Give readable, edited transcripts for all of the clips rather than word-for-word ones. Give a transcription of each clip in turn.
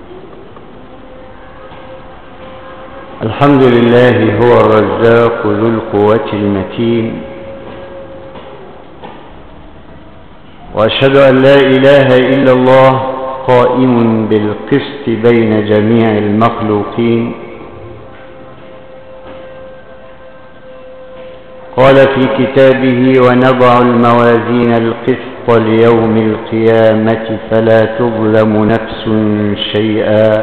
الحمد لله هو الرزاق ذو القوة المتين، وأشهد أن لا إله إلا الله قائم بالقسط بين جميع المخلوقين. قال في كتابه: ونضع الموازين القسط ليوم القيامة فلا تظلم نفس شيئا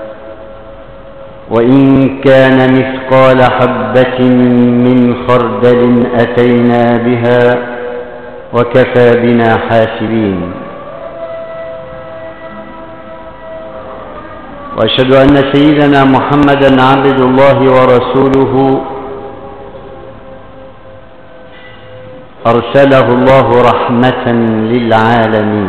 وإن كان مثقال حبة من خردل أتينا بها وكفى بنا حاسبين. وأشهد أن سيدنا محمدا عبد الله ورسوله أرسله الله رحمة للعالمين،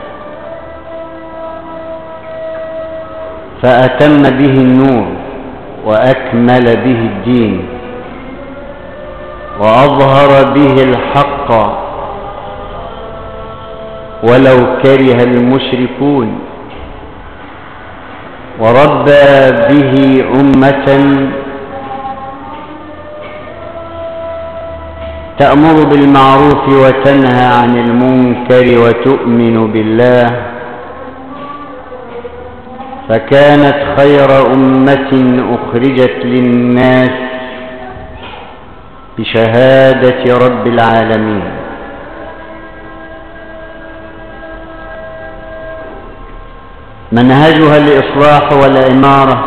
فأتم به النور وأكمل به الدين وأظهر به الحق ولو كره المشركون، وربى به أمة تأمر بالمعروف وتنهى عن المنكر وتؤمن بالله، فكانت خير أمة أخرجت للناس بشهادة رب العالمين. منهجها الإصلاح والإمارة،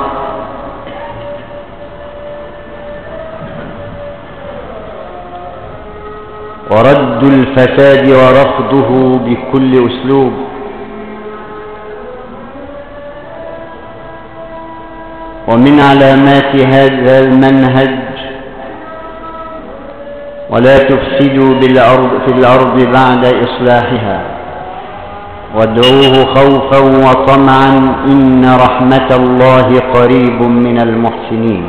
ورد الفساد ورفضه بكل أسلوب، ومن علامات هذا المنهج: ولا تفسدوا في الأرض بعد إصلاحها وادعوه خوفا وطمعا إن رحمة الله قريب من المحسنين.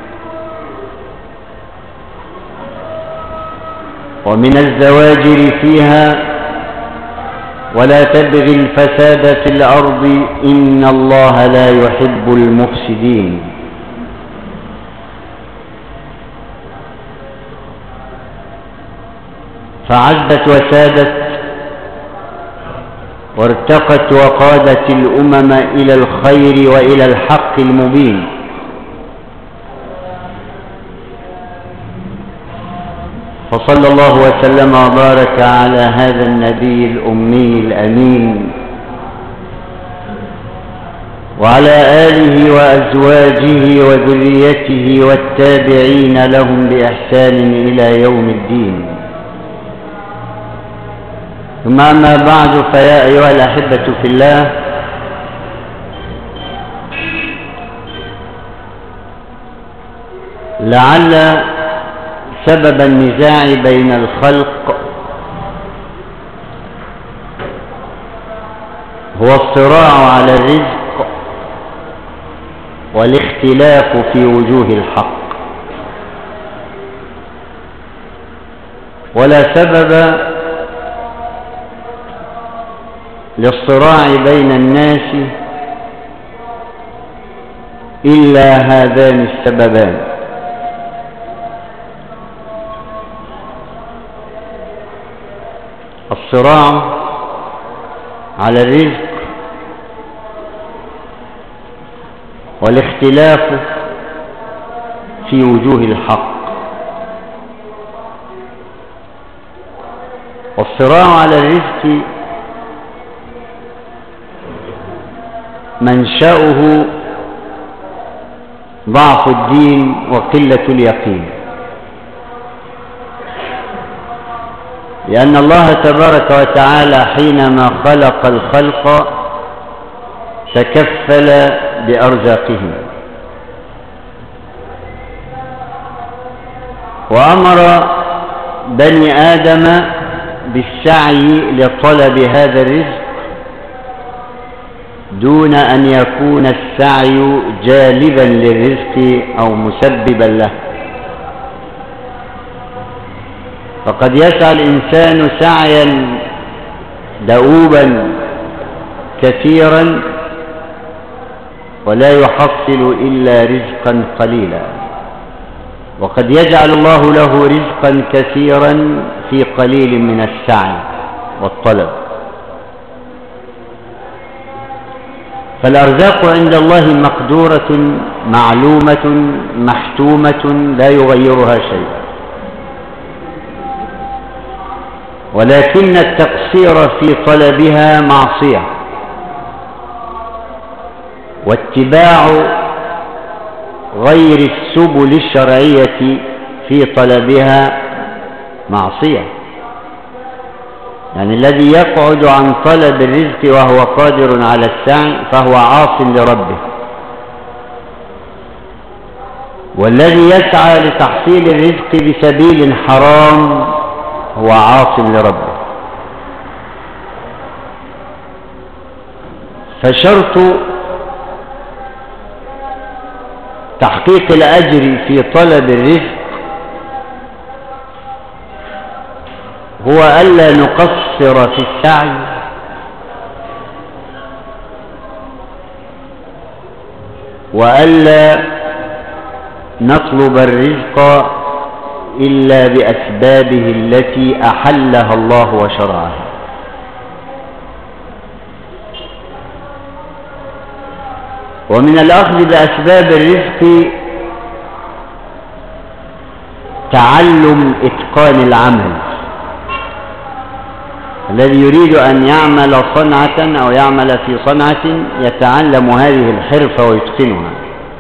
ومن الزواجر فيها: ولا تبغي الفساد في الأرض إن الله لا يحب المفسدين. فعزت وسادت وارتقت وقادت الأمم إلى الخير وإلى الحق المبين. فصلى الله وسلم وبارك على هذا النبي الأمي الأمين وعلى آله وأزواجه وذريته والتابعين لهم بإحسان إلى يوم الدين. ثم أما بعد، فيا أيها الأحبة في الله، لعل سبب النزاع بين الخلق هو الصراع على الرزق والاختلاف في وجوه الحق، ولا سبب للصراع بين الناس إلا هذان السببان: الصراع على الرزق والاختلاف في وجوه الحق. والصراع على الرزق منشأه ضعف الدين وقلة اليقين، لأن الله تبارك وتعالى حينما خلق الخلق تكفل بأرزاقهم، وأمر بني آدم بالسعي لطلب هذا الرزق دون أن يكون السعي جالبا للرزق أو مسببا له. فقد يسعى الإنسان سعيا دؤوبا كثيرا ولا يحصل إلا رزقا قليلا، وقد يجعل الله له رزقا كثيرا في قليل من السعي والطلب. فالأرزاق عند الله مقدورة معلومة محتومة لا يغيرها شيء، ولكن التقصير في طلبها معصية، واتباع غير السبل الشرعية في طلبها معصية. يعني الذي يقعد عن طلب الرزق وهو قادر على السعي فهو عاص لربه، والذي يسعى لتحصيل الرزق بسبيل حرام هو عاص لربه. فشرط تحقيق الأجر في طلب الرزق هو ألا نقصر في السعي وألا نطلب الرزق إلا بأسبابه التي أحلها الله وشرعها. ومن الأخذ بأسباب الرزق تعلم إتقان العمل. الذي يريد أن يعمل صنعة أو يعمل في صنعة يتعلم هذه الحرفة ويتقنها،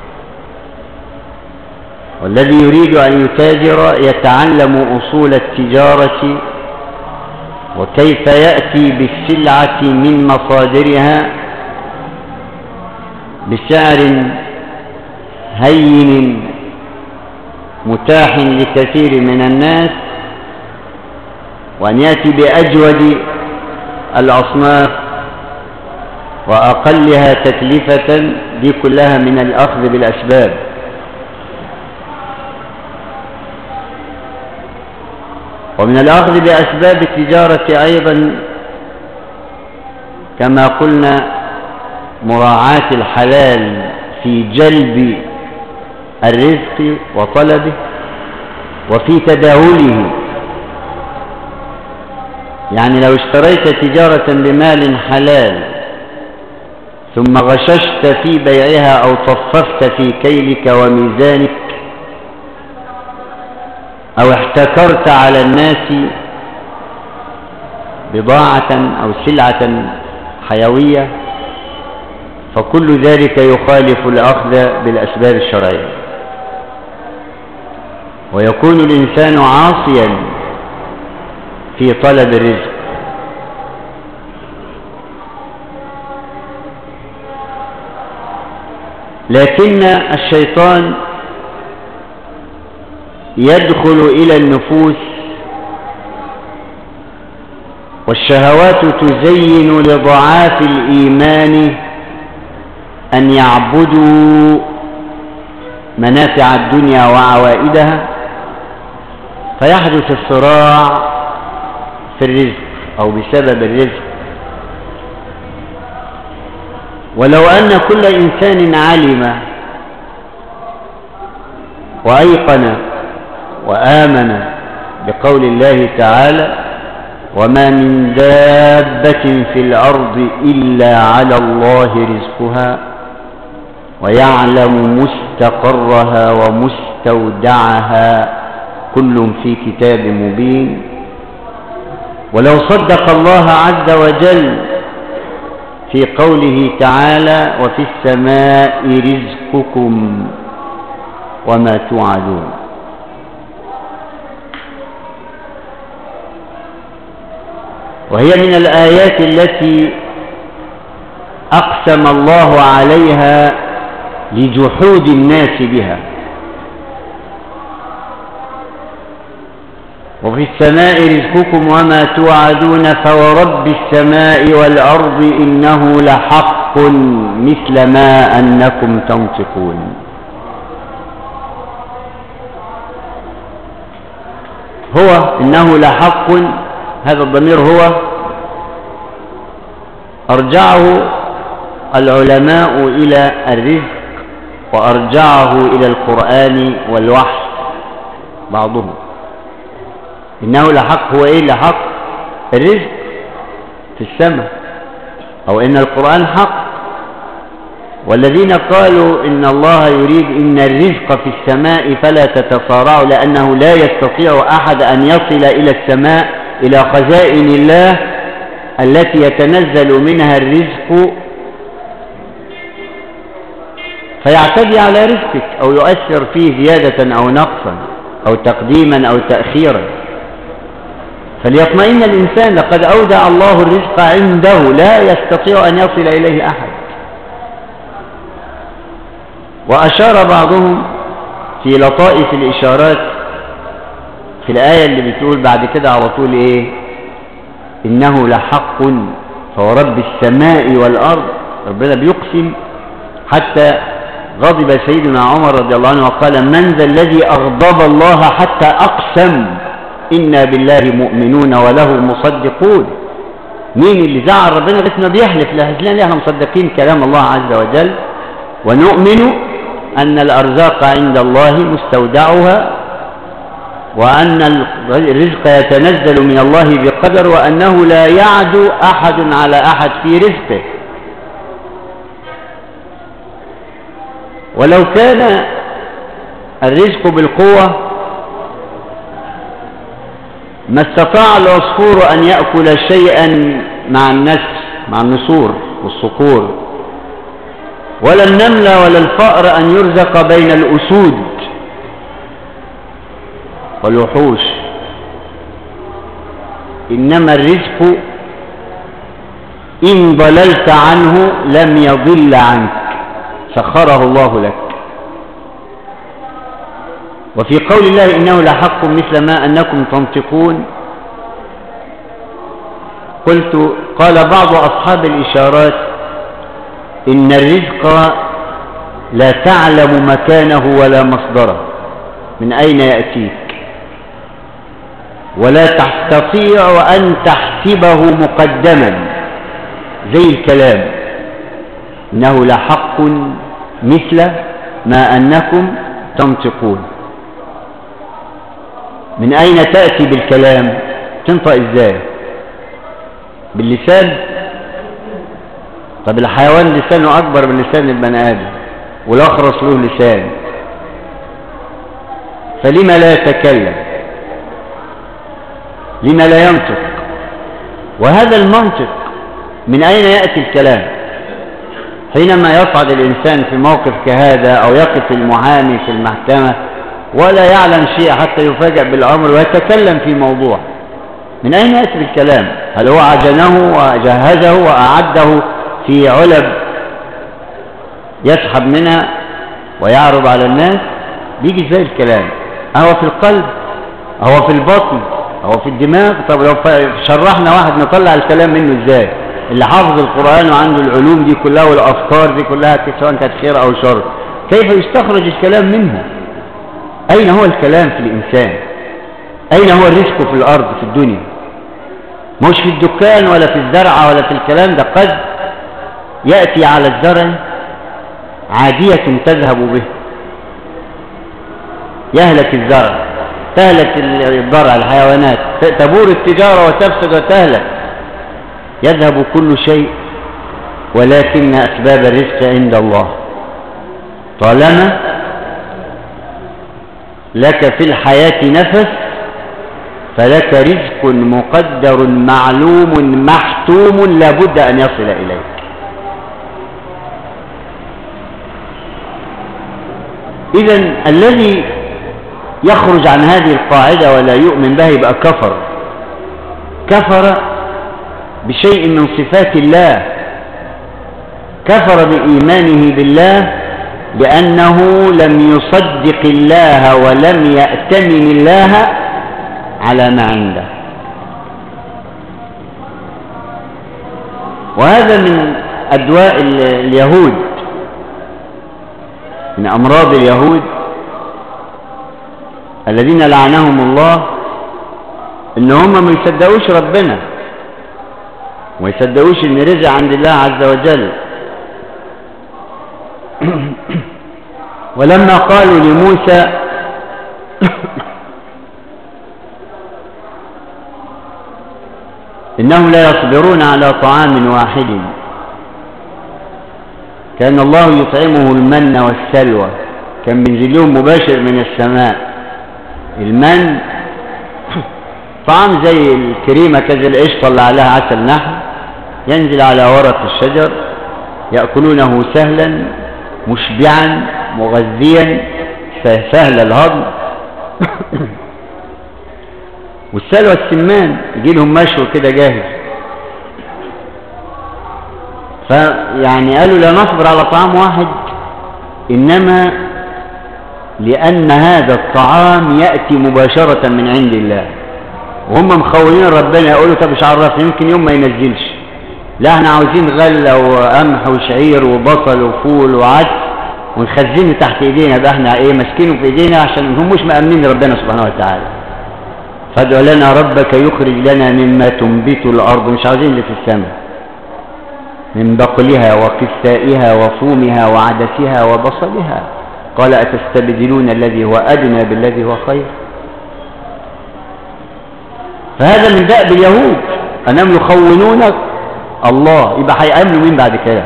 والذي يريد أن يتاجر يتعلم أصول التجارة وكيف يأتي بالسلعة من مصادرها بسعر هين متاح لكثير من الناس، وأن يأتي بأجود الأصناف وأقلها تكلفة. دي كلها من الأخذ بالأسباب. ومن الأخذ بأسباب التجارة أيضا كما قلنا مراعاة الحلال في جلب الرزق وطلبه وفي تداوله. يعني لو اشتريت تجارة بمال حلال ثم غششت في بيعها أو طففت في كيلك وميزانك أو احتكرت على الناس بضاعة أو سلعة حيوية، فكل ذلك يخالف الأخذ بالأسباب الشرعية، ويكون الإنسان عاصيا في طلب الرزق. لكن الشيطان يدخل إلى النفوس والشهوات تزين لضعاف الإيمان أن يعبدوا منافع الدنيا وعوائدها، فيحدث الصراع في الرزق أو بسبب الرزق. ولو أن كل إنسان علم وأيقن وآمن بقول الله تعالى: وما من دابة في الأرض إلا على الله رزقها ويعلم مستقرها ومستودعها كل في كتاب مبين. ولو صدق الله عز وجل في قوله تعالى: وفي السماء رزقكم وما توعدون. وهي من الآيات التي أقسم الله عليها لجحود الناس بها. وفي السماء رزقكم وما توعدون فورب السماء والأرض إنه لحق مثل ما أنكم تنطقون. هو إنه لحق، هذا الضمير هو أرجعه العلماء إلى الرزق وأرجعه إلى القرآن والوحي بعضهم. إنه لحق، هو إيه لحق؟ الرزق في السماء، أو إن القرآن حق. والذين قالوا إن الله يريد إن الرزق في السماء فلا تتصارعوا، لأنه لا يستطيع أحد أن يصل إلى السماء إلى خزائن الله التي يتنزل منها الرزق فيعتدي على رزقك أو يؤثر فيه زيادة أو نقصا أو تقديما أو تأخيرا. فليطمئن الإنسان، لقد أودع الله الرزق عنده لا يستطيع أن يصل إليه أحد. وأشار بعضهم في لطائف الإشارات في الآية اللي بتقول بعد كده على طول إيه؟ إنه لحق فورب السماء والأرض. ربنا بيقسم، حتى غضب سيدنا عمر رضي الله عنه وقال: من ذا الذي أغضب الله حتى أقسم إنا بالله مؤمنون وله مصدقون؟ مين اللي زعل ربنا لسنا بيحلف؟ لا، احنا مصدقين كلام الله عز وجل، ونؤمن أن الأرزاق عند الله مستودعها، وأن الرزق يتنزل من الله بقدر، وأنه لا يعدو أحد على أحد في رزقه. ولو كان الرزق بالقوة ما استطاع العصفور أن يأكل شيئا مع النسور والصقور، ولا النملة ولا الفأر أن يرزق بين الأسود والوحوش. إنما الرزق إن ضللت عنه لم يضل عنك، سخره الله لك. وفي قول الله إنه لحق مثل ما أنكم تنطقون، قال بعض أصحاب الإشارات إن الرزق لا تعلم مكانه ولا مصدره، من أين يأتيك، ولا تستطيع أن تحسبه مقدما زي الكلام. إنه لحق مثل ما أنكم تنطقون. من أين تأتي بالكلام؟ تنطق إزاي؟ باللسان؟ طب الحيوان لسانه أكبر من لسان البني آدم، والأخرس له لسان، فلما لا يتكلم؟ لما لا ينطق؟ وهذا المنطق من أين يأتي الكلام؟ حينما يصعد الإنسان في موقف كهذا، أو يقف المحامي في المحكمة ولا يعلم شيء حتى يفاجأ بالأمر ويتكلم في موضوع، من أين يأتي الكلام؟ هل هو عجنه وجهزه وأعده في علب يسحب منها ويعرض على الناس؟ بيجي زي الكلام. أهو في القلب، أهو في البطن، أهو في الدماغ. طب لو شرحنا واحد نطلع الكلام منه إزاي؟ اللي حافظ القرآن وعنده العلوم دي كلها والأفكار دي كلها سواء كانت خير أو شر، كيف يستخرج الكلام منه؟ أين هو الكلام في الإنسان؟ أين هو الرزق في الأرض في الدنيا؟ مش في الدكان ولا في الزرع ولا في الكلام ده. قد يأتي على الزرع عادية تذهب به، يهلك الزرع، تهلك الزرع، الحيوانات، تبور التجارة وتفسد وتهلك، يذهب كل شيء، ولكن أسباب الرزق عند الله. طالما لك في الحياة نفس فلك رزق مقدر معلوم محتوم لا بد أن يصل إليك. إذن الذي يخرج عن هذه القاعدة ولا يؤمن بها يبقى كفر بشيء من صفات الله، كفر بإيمانه بالله، لأنه لم يصدق الله ولم يأتمن الله على ما عنده. وهذا من أدواء اليهود، من أمراض اليهود الذين لعنهم الله، إن هم ما يصدقوش ربنا وما يصدقوش إن رزق عند الله عز وجل، ولما قالوا لموسى إنهم لا يصبرون على طعام واحد، كان الله يطعمه المن والسلوى، كان بينزل لهم مباشر من السماء. المن طعام زي الكريمة كذا، القشطة اللي عليها عسل نحل، ينزل على ورق الشجر، يأكلونه سهلا مشبعا مغذيا سهل الهضم. والسلوى السمان يجي لهم مشوي كده جاهز. فيعني قالوا لا نصبر على طعام واحد، إنما لأن هذا الطعام يأتي مباشرة من عند الله، وهم مخولين ربنا يقولوا طب مش عرف يمكن يوم ما ينزلش، لا احنا عاوزين غلة وقمح وشعير وبصل وفول وعدس ونخزنه تحت ايدينا، بقى احنا ايه ماسكينه في ايدينا عشان هم مش مأمنين ربنا سبحانه وتعالى. فادع لنا ربك يخرج لنا مما تنبت الارض، مش عاوزين اللي في السماء، من بقلها وقثائها وفومها وعدسها وبصلها. قال أتستبدلون الذي هو أدنى بالذي هو خير. فهذا من دأب اليهود أنهم يخونون الله، يبقى هيأمنوا مين بعد كده؟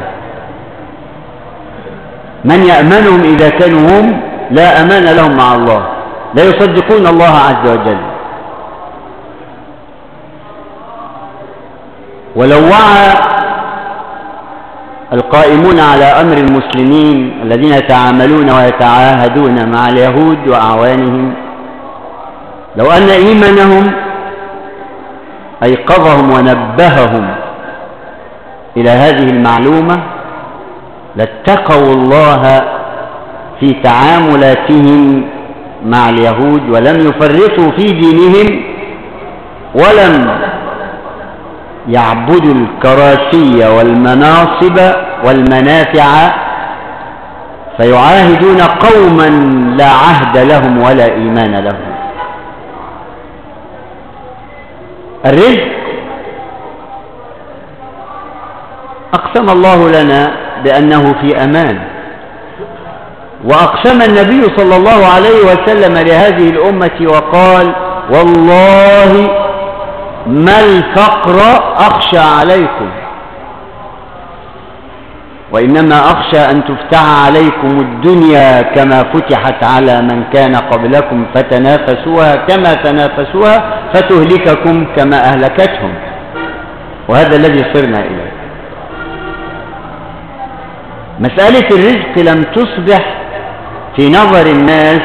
من يأمنهم إذا كانوا هم لا أمان لهم مع الله، لا يصدقون الله عز وجل. ولو وعى القائمون على أمر المسلمين الذين يتعاملون ويتعاهدون مع اليهود وأعوانهم، لو أن إيمانهم أيقظهم ونبههم إلى هذه المعلومة لاتقوا الله في تعاملاتهم مع اليهود، ولم يفرطوا في دينهم، ولم يعبدوا الكراسي والمناصب والمنافع، فيعاهدون قوما لا عهد لهم ولا إيمان لهم. الرزق أقسم الله لنا بأنه في أمان، وأقسم النبي صلى الله عليه وسلم لهذه الأمة وقال والله ما الفقر أخشى عليكم، وإنما أخشى أن تفتح عليكم الدنيا كما فتحت على من كان قبلكم فتنافسوها كما تنافسوها فتهلككم كما أهلكتهم. وهذا الذي صرنا إليه. مسألة الرزق لم تصبح في نظر الناس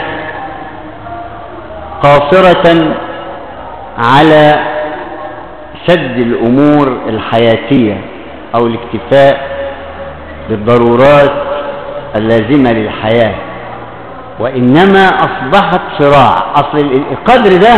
قاصرة على سد الأمور الحياتية أو الاكتفاء بالضرورات اللازمة للحياة، وإنما أصبحت صراع. أصل القدر ده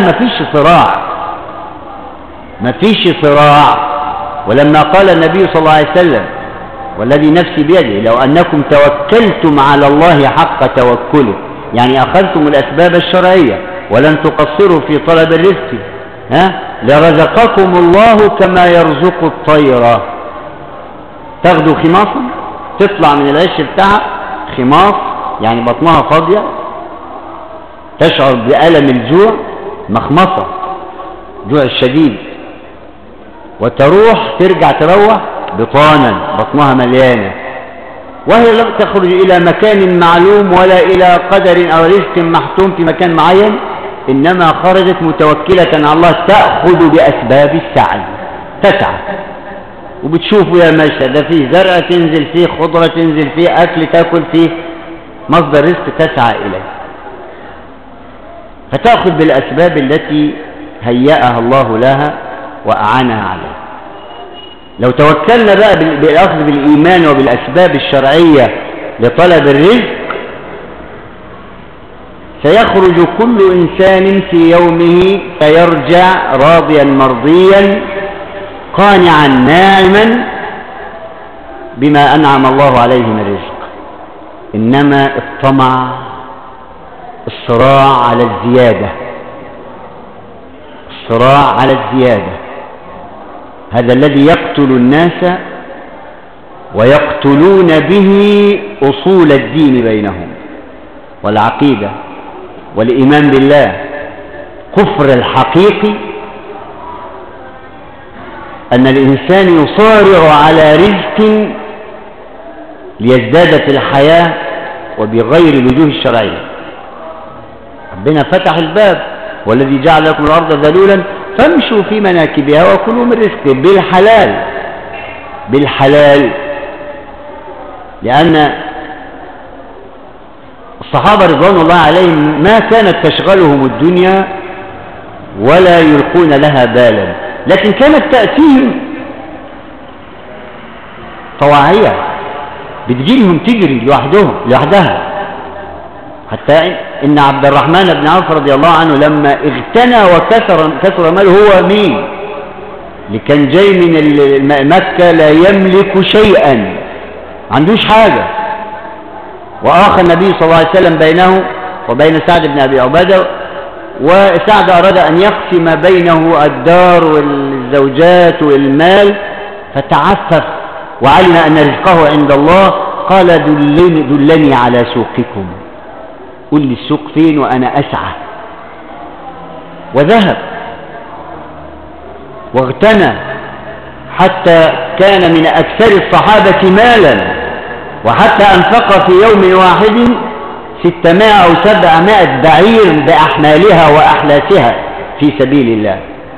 مفيش صراع. ولما قال النبي صلى الله عليه وسلم والذي نفسي بيده لو أنكم توكلتم على الله حق توكله، يعني أخذتم الأسباب الشرعية ولن تقصروا في طلب الرزق، لرزقكم الله كما يرزق الطير. تاخدوا خماصا تطلع من العش بتاعها خماص، يعني بطنها فاضية، تشعر بألم الجوع، مخمصة جوع الشديد، وتروح تروح بطانا بطنها مليانة، وهي لم تخرج إلى مكان معلوم ولا إلى قدر أو رزق محتوم في مكان معين، إنما خرجت متوكلة على الله تأخذ بأسباب السعي، تسعى. وبتشوفوا يا مشهد ده فيه زرع تنزل فيه، خضرة تنزل فيه، أكل تأكل فيه، مصدر رزق تسعى إليه، فتأخذ بالأسباب التي هيأها الله لها وأعانها عليها. لو توكلنا بقى بالأخذ بالإيمان وبالأسباب الشرعية لطلب الرزق، سيخرج كل إنسان في يومه فيرجع راضيا مرضيا قانعا ناعما بما أنعم الله عليه من رزق. إنما الطمع، الصراع على الزيادة، هذا الذي يقتل الناس ويقتلون به أصول الدين بينهم والعقيدة والإيمان بالله. كفر الحقيقي أن الإنسان يصارع على رزق ليزداد في الحياة وبغير الوجوه الشرعية. ربنا فتح الباب: والذي جعل لكم الأرض ذلولا فامشوا في مناكبها وكلوا من رزقه بالحلال. بالحلال، لأن الصحابة رضوان الله عليهم ما كانت تشغلهم الدنيا ولا يلقون لها بالا، لكن كانت تأتيهم طواعية بتجيلهم تجري لوحدها. حتى إن عبد الرحمن بن عوف رضي الله عنه لما اغتنى وكثر ماله، هو مين اللي كان جاي من مكة لا يملك شيئا، ما عندوش حاجة، وآخى النبي صلى الله عليه وسلم بينه وبين سعد بن أبي عبادة، وسعد أراد أن يقسم بينه الدار والزوجات والمال، فتعفف وعلم أن رزقه عند الله. قال: دلني على سوقكم، قل لي السوق فين وأنا أسعى. وذهب واغتنى حتى كان من أكثر الصحابة مالا، وحتى أنفق في يوم واحد 600 أو 700 بعير بأحمالها وأحلاسها في سبيل الله.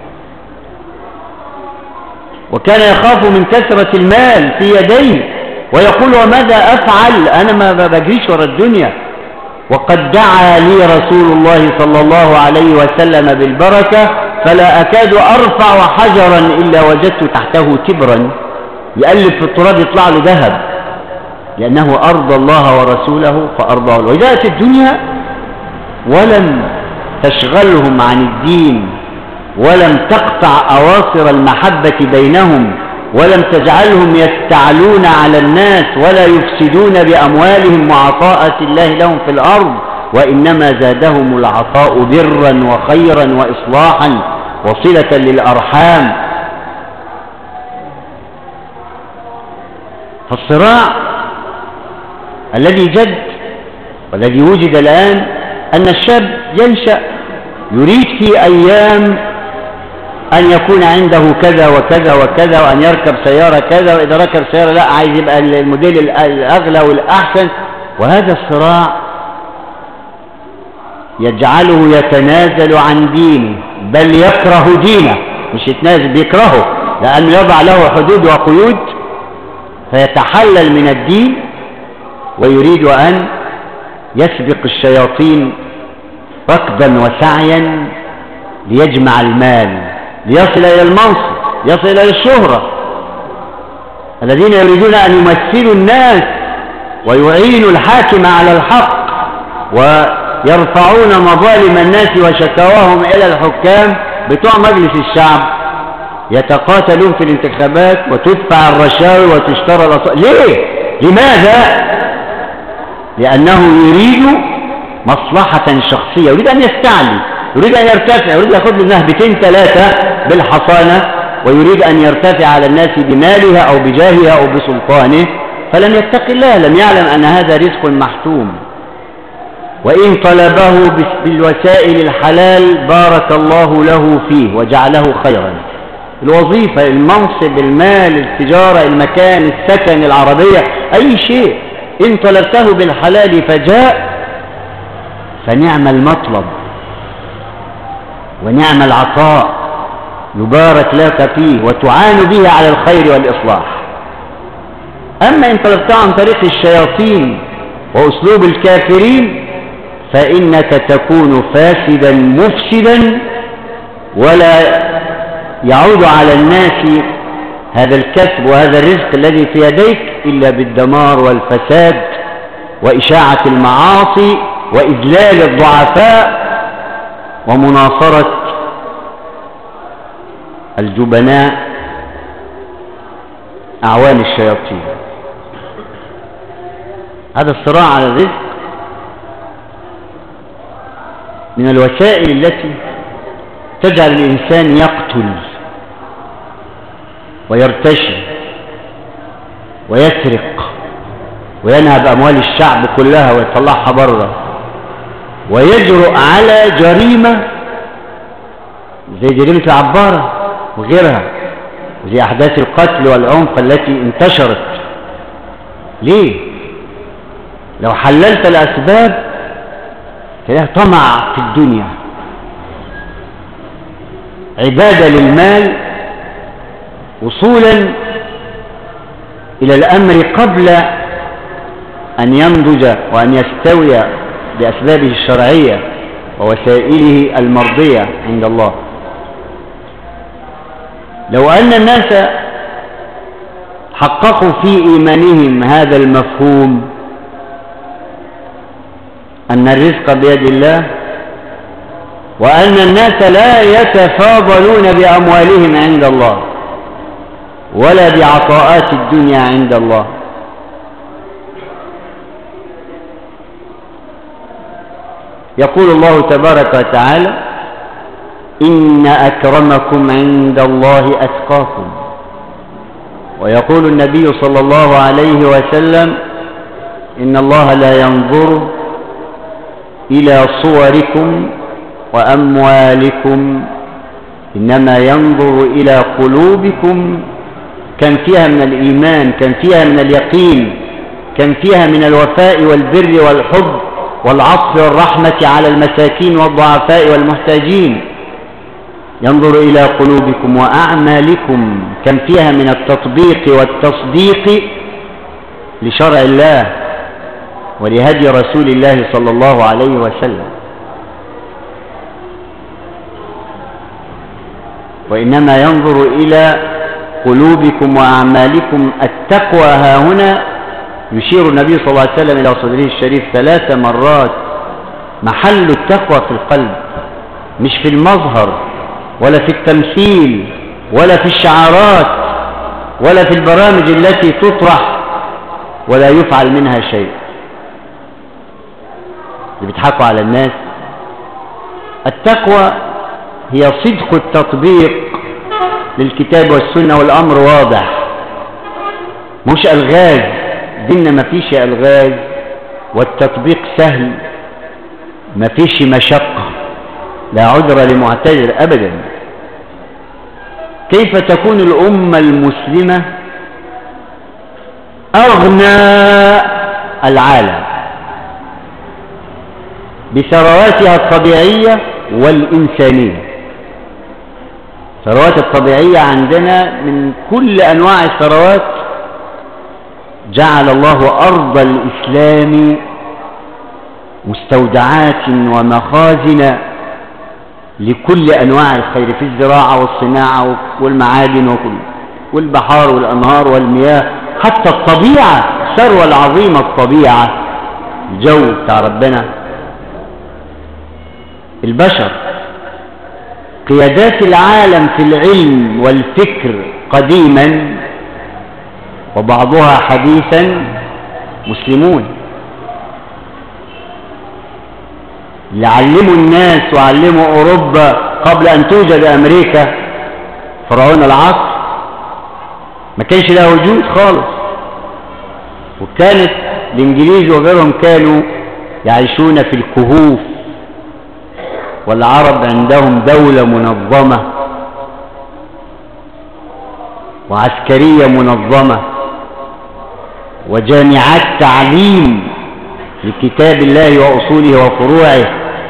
وكان يخاف من كثرة المال في يديه ويقول: وماذا أفعل؟ أنا ما بجريش ورا الدنيا. وقد دعا لي رسول الله صلى الله عليه وسلم بالبركة، فلا أكاد أرفع حجرا إلا وجدت تحته تبرا، يقلب في التراب يطلع له ذهب، لأنه أرضى الله ورسوله فأرضاه الله. وجاءت الدنيا ولم تشغلهم عن الدين، ولم تقطع أواصر المحبة بينهم، ولم تجعلهم يستعلون على الناس ولا يفسدون بأموالهم وعطاءة الله لهم في الأرض، وإنما زادهم العطاء برا وخيرا وإصلاحا وصلة للأرحام. فالصراع الذي جد والذي وجد الآن أن الشاب ينشأ يريد في أيام أن يكون عنده كذا وكذا وكذا، وأن يركب سيارة كذا، وإذا ركب سيارة لا عايز يبقى الموديل الأغلى والأحسن. وهذا الصراع يجعله يتنازل عن دينه، بل يكره دينه، مش يتنازل، بيكرهه، لأنه يضع له حدود وقيود، فيتحلل من الدين ويريد أن يسبق الشياطين ركضا وسعيا ليجمع المال، ليصل إلى المنصب، يصل إلى الشهرة. الذين يريدون أن يمثلوا الناس ويعينوا الحاكم على الحق ويرفعون مظالم الناس وشكواهم إلى الحكام بتوع مجلس الشعب، يتقاتلون في الانتخابات وتدفع الرشاوي وتشترى الأصوات. ليه؟ لماذا؟ لأنه يريد مصلحة شخصية، يريد أن يستعلي، يريد أن يرتفع، يريد يأخذ له نهبتين 3 بالحصانة، ويريد أن يرتفع على الناس بمالها أو بجاهها أو بسلطانه، فلم يتق الله، لم يعلم أن هذا رزق محتوم. وإن طلبه بالوسائل الحلال بارك الله له فيه وجعله خيرا. الوظيفة، المنصب، المال، التجارة، المكان، السكن، العربية، أي شيء إن طلبته بالحلال فجاء فنعم المطلب ونعم العطاء، يبارك لك فيه وتعان به على الخير والإصلاح. أما إن طلبته عن طريق الشياطين وأسلوب الكافرين فإنك تكون فاسدا مفسدا، ولا يعود على الناس هذا الكسب وهذا الرزق الذي في يديك إلا بالدمار والفساد وإشاعة المعاصي وإذلال الضعفاء ومناصرة الجبناء أعوان الشياطين. هذا الصراع على الرزق من الوسائل التي تجعل الإنسان يقتل ويرتشي ويسرق وينهب أموال الشعب كلها ويطلعها بره، ويجرؤ على جريمة زي جريمة العبارة وغيرها، وزي أحداث القتل والعنف التي انتشرت. ليه؟ لو حللت الأسباب تلاقي طمع في الدنيا، عبادة للمال، وصولا إلى الأمر قبل أن ينضج وأن يستوي بأسبابه الشرعية ووسائله المرضية عند الله. لو أن الناس حققوا في إيمانهم هذا المفهوم أن الرزق بيد الله، وأن الناس لا يتفاضلون بأموالهم عند الله ولا بعطاءات الدنيا عند الله، يقول الله تبارك وتعالى: إن أكرمكم عند الله أتقاكم. ويقول النبي صلى الله عليه وسلم: إن الله لا ينظر إلى صوركم وأموالكم، إنما ينظر إلى قلوبكم، كم فيها من الإيمان، كم فيها من اليقين، كم فيها من الوفاء والبر والحب والعطف والرحمة على المساكين والضعفاء والمحتاجين. ينظر إلى قلوبكم وأعمالكم، كم فيها من التطبيق والتصديق لشرع الله ولهدي رسول الله صلى الله عليه وسلم. وإنما ينظر إلى قلوبكم وأعمالكم. التقوى ها هنا يشير النبي صلى الله عليه وسلم إلى صدره الشريف 3 مرات. محل التقوى في القلب، مش في المظهر ولا في التمثيل ولا في الشعارات ولا في البرامج التي تطرح ولا يفعل منها شيء. اللي بيضحكوا على الناس. التقوى هي صدق التطبيق للكتاب والسنة، والأمر واضح، مش ألغاز. ديننا ما فيش ألغاز، والتطبيق سهل، ما فيش مشقة، لا عذر لمعتذر أبدا. كيف تكون الأمة المسلمة أغنى العالم بثرواتها الطبيعية والإنسانية؟ الثروات الطبيعية عندنا من كل أنواع الثروات جعل الله أرض الإسلام مستودعات ومخازن لكل أنواع الخير في الزراعة والصناعة والمعادن وكل، والبحار والأنهار والمياه، حتى الطبيعة، الثروة العظيمة الطبيعة، الجو بتاع ربنا، البشر، قيادات العالم في العلم والفكر قديما وبعضها حديثا مسلمون. اللي علموا الناس وعلموا أوروبا قبل أن توجد أمريكا، فرعون العصر، ما كانش لها وجود خالص، وكانت الإنجليز وغيرهم كانوا يعيشون في الكهوف، والعرب عندهم دولة منظمة وعسكرية منظمة وجامعات تعليم لكتاب الله وأصوله وفروعه،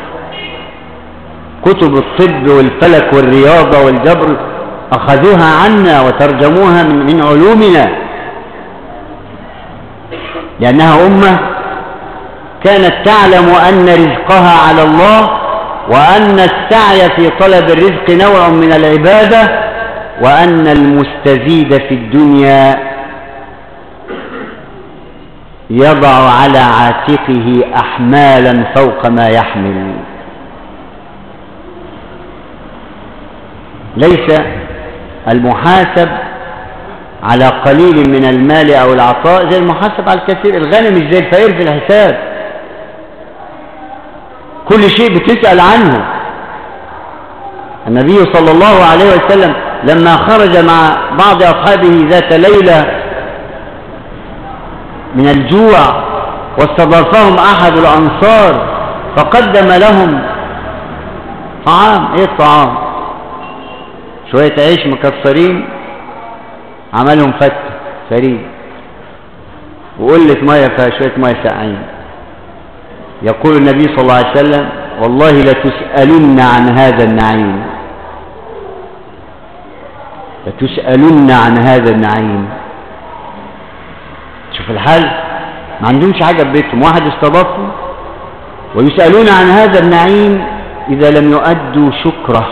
كتب الطب والفلك والرياضة والجبر أخذوها عنا وترجموها من علومنا، لأنها أمة كانت تعلم أن رزقها على الله، وأن السعي في طلب الرزق نوع من العبادة، وأن المستزيد في الدنيا يضع على عاتقه أحمالا فوق ما يحمل. ليس المحاسب على قليل من المال أو العطاء زي المحاسب على الكثير. الغني مش زي الفقير في الحساب، كل شيء بتسأل عنه. النبي صلى الله عليه وسلم لما خرج مع بعض أصحابه ذات ليلة من الجوع، واستضافهم أحد الأنصار فقدم لهم طعام. إيه الطعام؟ شوية عيش مكسرين، عملهم فتة فريد وقلة مية فيها شوية مية ساقعين. يقول النبي صلى الله عليه وسلم: والله لتسألن عن هذا النعيم، لتسألن عن هذا النعيم. شوف الحال، ما عندهمش حاجة ببيتهم، واحد استضافهم ويسألون عن هذا النعيم إذا لم يؤدوا شكره،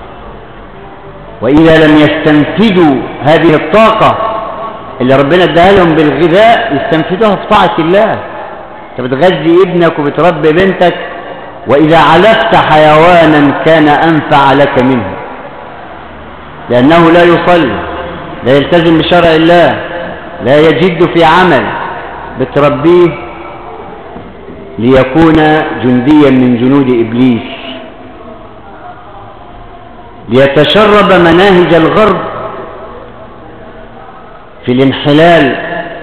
وإذا لم يستنفدوا هذه الطاقة اللي ربنا اداها لهم بالغذاء يستنفدوها في طاعة الله. انت بتغذي ابنك وبتربي بنتك، وإذا علفت حيوانا كان أنفع لك منه، لأنه لا يصلي، لا يلتزم بشرع الله، لا يجد في عمل، بتربيه ليكون جنديا من جنود إبليس، ليتشرب مناهج الغرب في الانحلال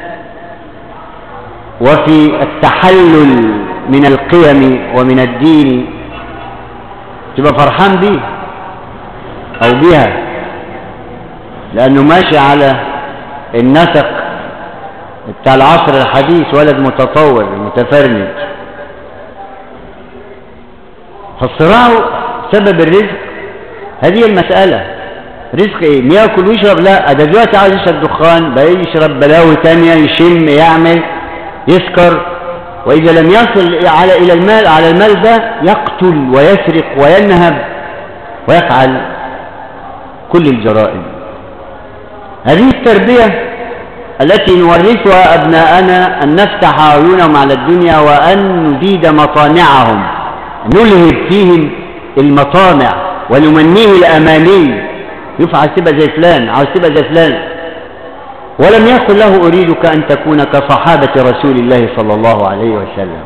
وفي التحلل من القيم ومن الدين، تبقى فرحان بيه أو بها، لأنه ماشي على النسق بتاع العصر الحديث، ولد متطور متفرنج. فالصراع سبب الرزق، هذه المسألة. رزق ايه؟ ياكل ويشرب؟ لا، ده دلوقتي عايز يشرب دخان، بقى يشرب بلاوي تانية، يشم، يعمل، يسكر. وإذا لم يصل إلى المال، على المال ده يقتل ويسرق وينهب ويفعل كل الجرائم. هذه التربية التي نورثها أبناءنا، أن نفتح عيونهم على الدنيا وأن نزيد مطامعهم، نلهب فيهم المطامع ونمنيه الأماني. يفعل تبقى زي فلان، عاوز تبقى زي فلان، ولم يقل له أريدك أن تكون كصحابة رسول الله صلى الله عليه وسلم.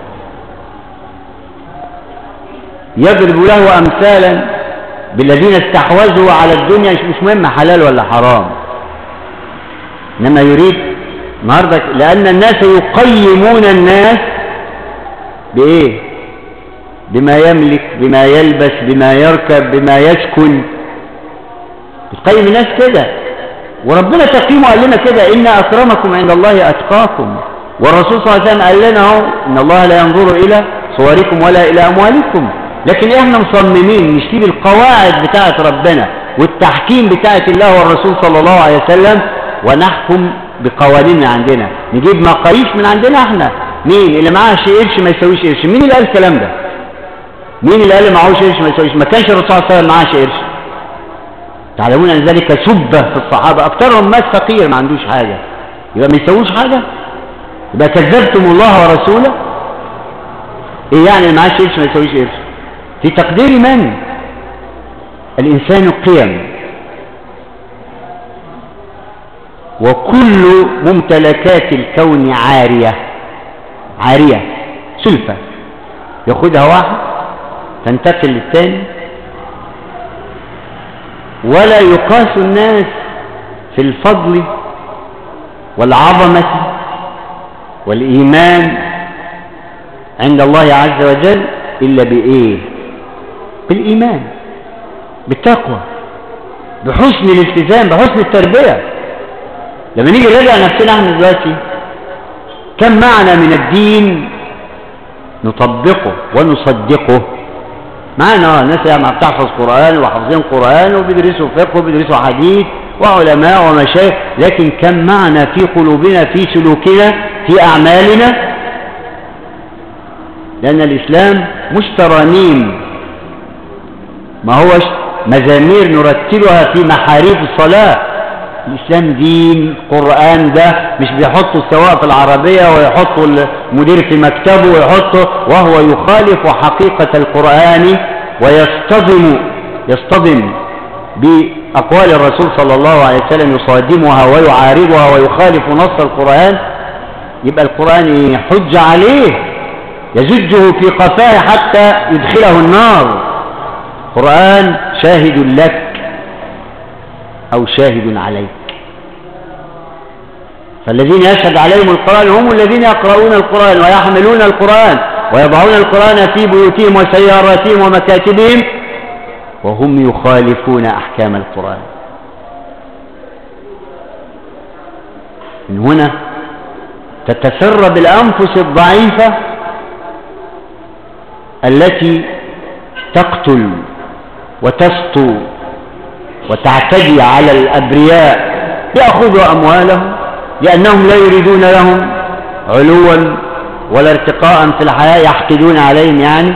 يضرب له أمثالا بالذين استحوذوا على الدنيا، مش مهم حلال ولا حرام، إنما يريد النهارده، لأن الناس يقيمون الناس بإيه؟ بما يملك، بما يلبس، بما يركب، بما يسكن. يقيم الناس كده، وربنا تقييمه قال لنا كده: إن أكرمكم عند الله أتقاكم. والرسول صلى الله عليه وسلم قال لنا اهو: إن الله لا ينظر إلى صوركم ولا إلى أموالكم. لكن إحنا مصممين نسيب القواعد بتاعت ربنا والتحكيم بتاعت الله والرسول صلى الله عليه وسلم ونحكم بقوانيننا عندنا، نجيب مقاييس من عندنا احنا. مين اللي معاه قرش ما يسويش قرش؟ مين اللي قال الكلام ده؟ مين اللي قال معهوش قرش ما يسويش؟ ما كانش الرسول صلى الله عليه وسلم معاه قرش. تعلمون ان ذلك سبه في الصحابه، اكثرهم مات فقير ما عندوش حاجه، يبقى ما يسويش حاجه؟ يبقى كذبتم الله ورسوله. ايه يعني اللي معاه قرش ما يسويش قرش؟ في تقدير من؟ الانسان قيم، وكل ممتلكات الكون عارية، عارية سلفة، ياخدها واحد تنتقل للثاني. ولا يقاس الناس في الفضل والعظمة والإيمان عند الله عز وجل إلا بإيه؟ بالإيمان، بالتقوى، بحسن الالتزام، بحسن التربية. لما نيجي نراجع نفسنا احنا دلوقتي، كم معنى من الدين نطبقه ونصدقه؟ معنا ناس يعني بتحفظ قرآن وحافظين قرآن وبيدرسوا فقه وبيدرسوا حديث وعلماء ومشايخ، لكن كم معنى في قلوبنا، في سلوكنا، في أعمالنا؟ لأن الإسلام مش ترانيم، ما هوش مزامير نرتلها في محاريب الصلاة. الإسلام دين. القرآن ده مش بيحطوا السواق في العربية ويحطوا المدير في مكتبه ويحطه، وهو يخالف حقيقة القرآن ويصطدم بأقوال الرسول صلى الله عليه وسلم، يصادمها ويعارضها ويخالف نص القرآن. يبقى القرآن يحج عليه، يزجه في قفاه حتى يدخله النار. قرآن شاهد لك أو شاهد عليك. فالذين يشهد عليهم القرآن هم الذين يقرؤون القرآن ويحملون القرآن ويضعون القرآن في بيوتهم وسياراتهم ومكاتبهم وهم يخالفون أحكام القرآن. من هنا تتسرب الأنفس الضعيفة التي تقتل وتسطو وتعتدي على الأبرياء، يأخذوا أموالهم لأنهم لا يريدون لهم علوا ولا ارتقاء في الحياة، يحقدون عليهم. يعني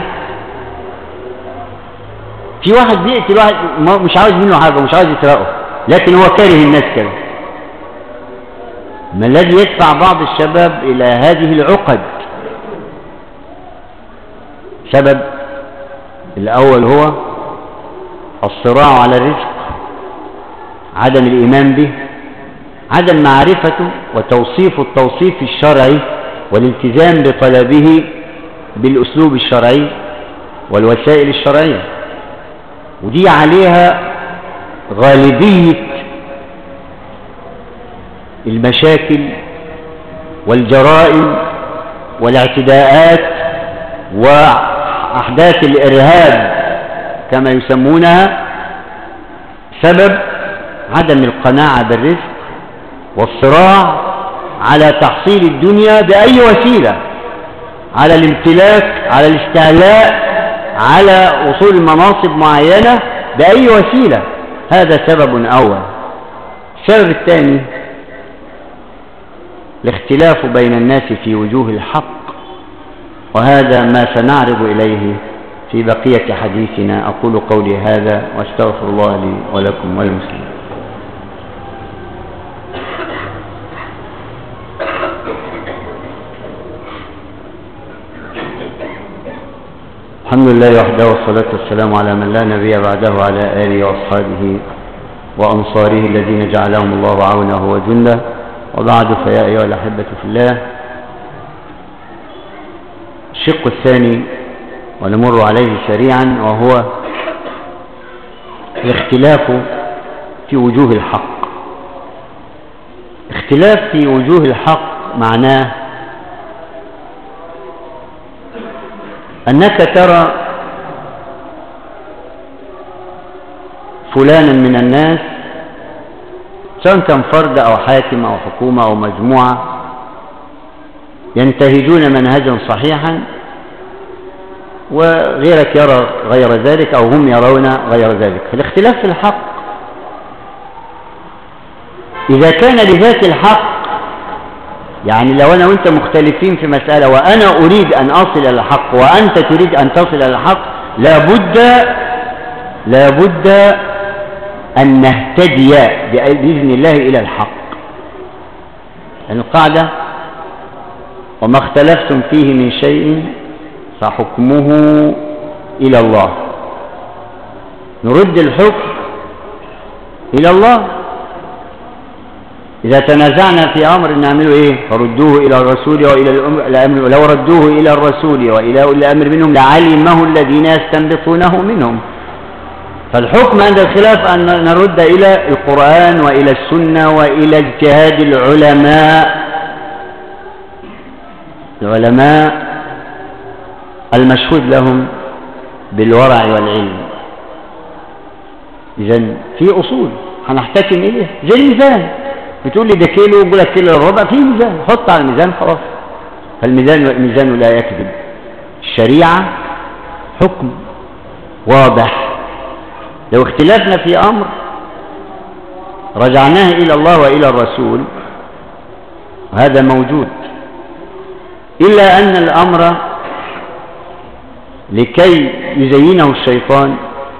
في واحد بيقتل واحد مش عاوز منه حاجة، مش عاوز يسرقه، لكن هو كاره الناس كده. ما الذي يدفع بعض الشباب إلى هذه العقد؟ سبب الأول هو الصراع على الرزق، عدم الإيمان به، عدم معرفته وتوصيف التوصيف الشرعي والالتزام بطلبه بالأسلوب الشرعي والوسائل الشرعية. ودي عليها غالبية المشاكل والجرائم والاعتداءات وأحداث الإرهاب كما يسمونها، سبب عدم القناعة بالرزق والصراع على تحصيل الدنيا بأي وسيلة، على الامتلاك، على الاستعلاء، على وصول مناصب معينة بأي وسيلة. هذا سبب أول. السبب الثاني الاختلاف بين الناس في وجوه الحق، وهذا ما سنعرض إليه في بقية حديثنا. أقول قولي هذا واستغفر الله لي ولكم وللمسلمين. الحمد لله وحده والصلاة والسلام على من لا نبي بعده وعلى آله وأصحابه وأنصاره الذين جعلهم الله عونه وجنده. وبعد، فيا أيها الأحبة في الله، الشق الثاني ونمر عليه سريعا، وهو الاختلاف في وجوه الحق. اختلاف في وجوه الحق معناه أنك ترى فلانا من الناس، سواء كان فرد أو حاكم أو حكومة أو مجموعة، ينتهجون منهجا صحيحا وغيرك يرى غير ذلك أو هم يرون غير ذلك. فالاختلاف في الحق إذا كان لذات الحق، يعني لو أنا وأنت مختلفين في مسألة وأنا أريد أن أصل إلى الحق وأنت تريد أن تصل إلى الحق، لابد أن نهتدي بإذن الله إلى الحق. يعني القاعدة: وما اختلفتم فيه من شيء فحكمه إلى الله. نرد الحكم إلى الله. إذا تنازعنا في أمر نعمله إيه؟ فردوه إلى الرسول وإلى الأمر، ولو ردوه إلى الرسول وإلى الأمر منهم لعلمه الذين يستنبطونه منهم. فالحكم عند الخلاف أن نرد إلى القرآن وإلى السنة وإلى اجتهاد العلماء المشهود لهم بالورع والعلم. إذن في أصول هنحتكم إليه، زي الميزان. بتقول لي ده كيلو، يقول لك كيلو الربع، في ميزان، حط على الميزان خلاص. فالميزان لا يكذب. الشريعة حكم واضح. لو اختلفنا في أمر رجعناه إلى الله وإلى الرسول، وهذا موجود، إلا أن الأمر لكي يزينه الشيطان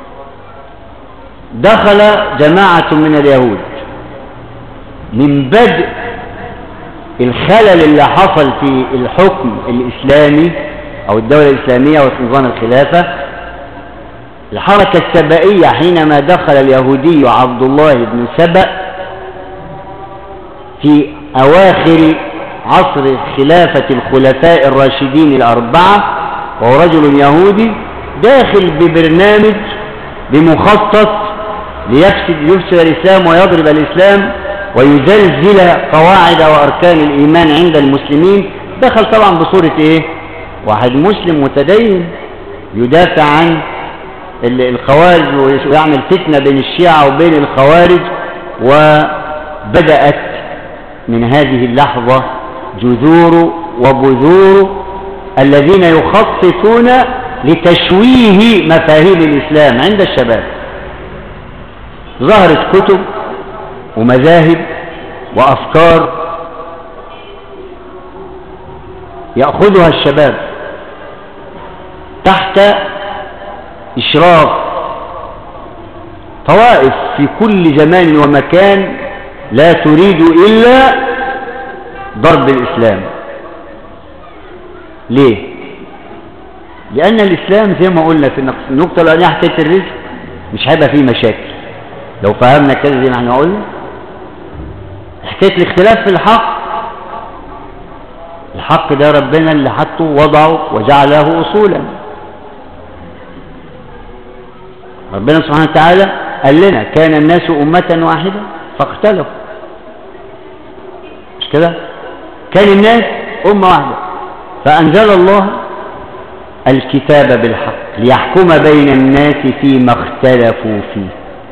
دخل جماعة من اليهود من بدء الخلل اللي حصل في الحكم الإسلامي أو الدولة الإسلامية ونظام الخلافة. الحركة السبائية حينما دخل اليهودي عبد الله بن سبأ في أواخر عصر خلافة الخلفاء الراشدين الأربعة، وهو رجل يهودي داخل ببرنامج بمخطط ليفسد الإسلام ويضرب الإسلام ويزلزل قواعد وأركان الإيمان عند المسلمين. دخل طبعا بصورة إيه؟ واحد مسلم متدين يدافع عن الخوارج ويعمل فتنة بين الشيعة وبين الخوارج. وبدأت من هذه اللحظة جذور وبذور الذين يخططون لتشويه مفاهيم الإسلام عند الشباب. ظهرت كتب ومذاهب وأفكار يأخذها الشباب تحت إشراف طوائف في كل زمان ومكان لا تريد إلا ضرب الإسلام. ليه؟ لأن الإسلام زي ما قلنا في النقطة الأولانية حكاية الرزق مش هيبقى فيه مشاكل لو فهمنا كده زي ما احنا قلنا. حكاية الاختلاف في الحق ده ربنا اللي حطه وضعه وجعله أصولا. ربنا سبحانه وتعالى قال لنا كان الناس أمة واحدة فاختلفوا، مش كده؟ كان الناس أمة واحدة فأنزل الله الكتاب بالحق ليحكم بين الناس فيما اختلفوا فيه.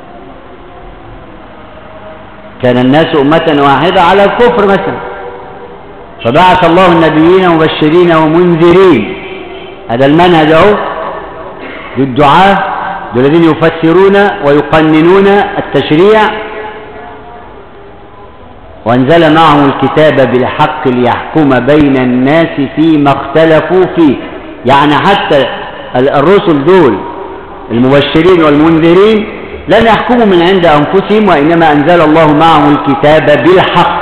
كان الناس أمة واحدة على الكفر مثلا، فبعث الله النبيين مبشرين ومنذرين. هذا المنهج اهو للدعاة الذين يفسرون ويقننون التشريع. وانزل معهم الكتاب بالحق ليحكم بين الناس فيما اختلفوا فيه. يعني حتى الرسل دول المبشرين والمنذرين لن يحكموا من عند أنفسهم، وإنما أنزل الله معهم الكتاب بالحق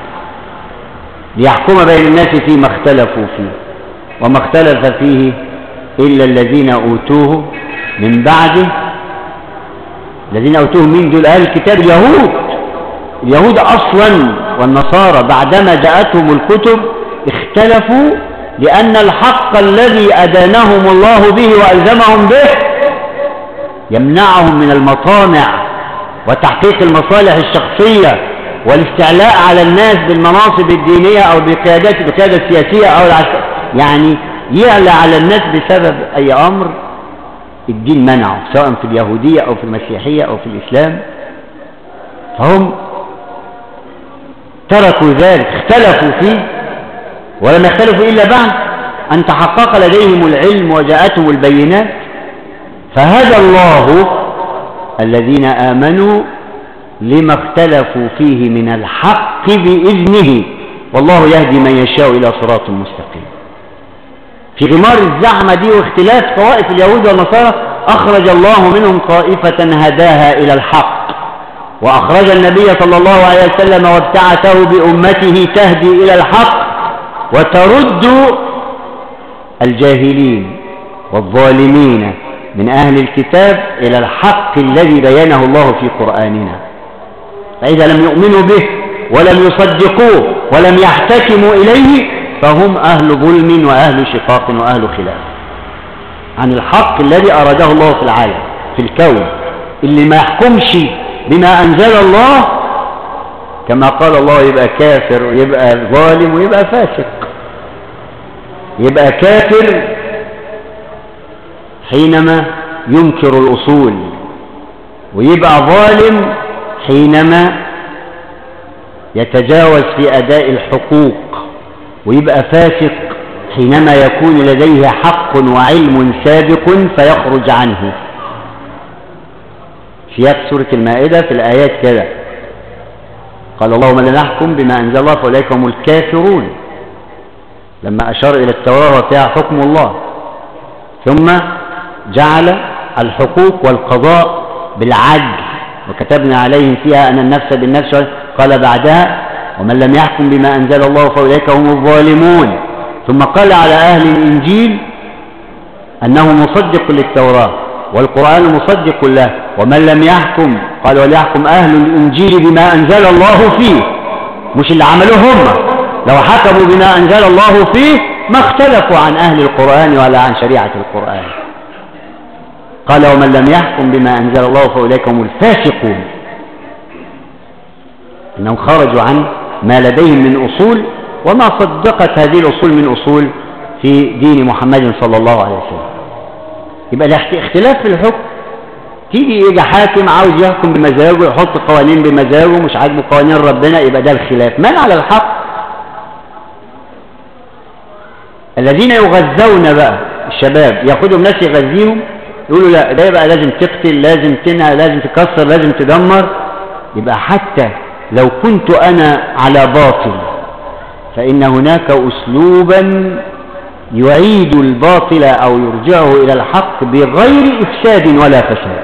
ليحكم بين الناس فيما اختلفوا فيه. وما اختلف فيه إلا الذين أوتوه من بعده. الذين أوتوه من دول أهل الكتاب اليهود أصلا والنصارى بعدما جاءتهم الكتب اختلفوا، لأن الحق الذي أدانهم الله به وألزمهم به يمنعهم من المطامع وتحقيق المصالح الشخصية والاستعلاء على الناس بالمناصب الدينية أو بالقيادة السياسية أو يعني يعلى على الناس بسبب أي أمر الدين منعه، سواء في اليهودية أو في المسيحية أو في الإسلام. فهم تركوا ذلك، اختلفوا فيه، ولم يختلفوا إلا بعد أن تحقق لديهم العلم وجاءتهم البينات. فهدى الله الذين آمنوا لما اختلفوا فيه من الحق بإذنه، والله يهدي من يشاء إلى صراط مستقيم. في غمار الزحمة دي واختلاف طوائف اليهود والنصارى أخرج الله منهم طائفة هداها إلى الحق، وأخرج النبي صلى الله عليه وسلم وابتعثه بأمته تهدي إلى الحق وترد الجاهلين والظالمين من أهل الكتاب إلى الحق الذي بينه الله في قرآننا. فإذا لم يؤمنوا به ولم يصدقوه ولم يحتكموا إليه فهم أهل ظلم وأهل شقاق وأهل خلاف عن الحق الذي أراده الله في العالم في الكون. اللي ما يحكمش بما أنزل الله كما قال الله يبقى كافر ويبقى ظالم ويبقى فاسق. يبقى كافر حينما ينكر الأصول، ويبقى ظالم حينما يتجاوز في أداء الحقوق، ويبقى فاسق حينما يكون لديه حق وعلم سابق فيخرج عنه. سياق سورة المائدة في الآيات كده قال الله من لم يحكم بما أنزل الله فأولئك هم الكافرون، لما أشار إلى التوراة وفيها حكم الله، ثم جعل الحقوق والقضاء بالعدل وكتبنا عليهم فيها أن النفس بالنفس. قال بعدها ومن لم يحكم بما أنزل الله فأولئك هم الظالمون. ثم قال على أهل الإنجيل أنه مصدق للتوراة والقرآن مصدق له. ومن لم يحكم قال وليحكم أهل الإنجيل بما أنزل الله فيه، مش اللي عملوه هم، لو حكموا بما أنزل الله فيه ما اختلفوا عن أهل القرآن ولا عن شريعة القرآن. قال ومن لم يحكم بما أنزل الله فأولئك هم الفاسقون. إنهم خرجوا عن ما لديهم من أصول وما صدقت هذه الأصول من أصول في دين محمد صلى الله عليه وسلم. يبقى الاختلاف في الحكم، يجي حاكم عاوز يحكم بمزاجه، يحط قوانين بمزاجه، مش عاجبه قوانين ربنا، يبقى ده الخلاف. من على الحق؟ الذين يغذون بقى الشباب، ياخدوا الناس يغذيهم، يقولوا لا ده يبقى لازم تقتل، لازم تنهى، لازم تكسر، لازم تدمر. يبقى حتى لو كنت أنا على باطل فإن هناك أسلوبا يعيد الباطل أو يرجعه إلى الحق بغير إفساد ولا فساد،